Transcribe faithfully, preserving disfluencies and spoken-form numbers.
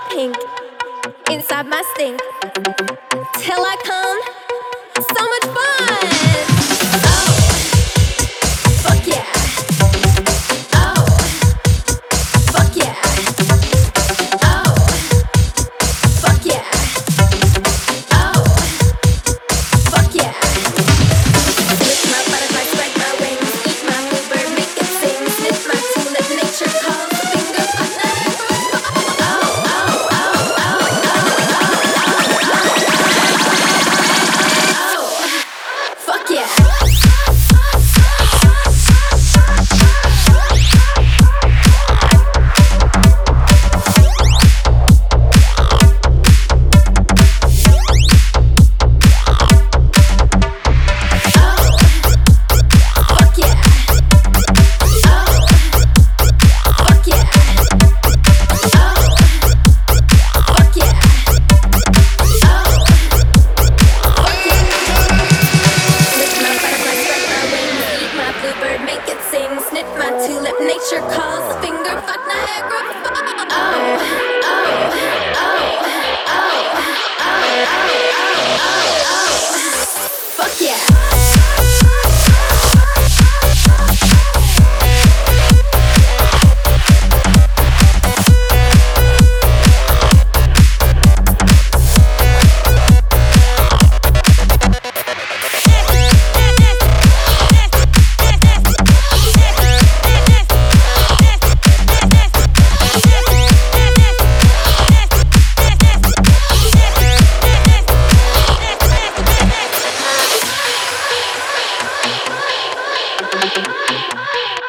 pink inside my stink till I come. So much fun. Oh, fuck yeah. Oh, fuck yeah. Oh, fuck yeah. Oh, fuck yeah. Lift my butterfly, spread my wings, eat my bluebird, make it sing, sniff my tulip, nature calls, finger on the oh, oh, oh, oh, oh, fuck yeah. Tulip, nature calls, finger fuck Niagara. Oh, oh, oh, oh, oh, oh, oh, fuck yeah. Thank you.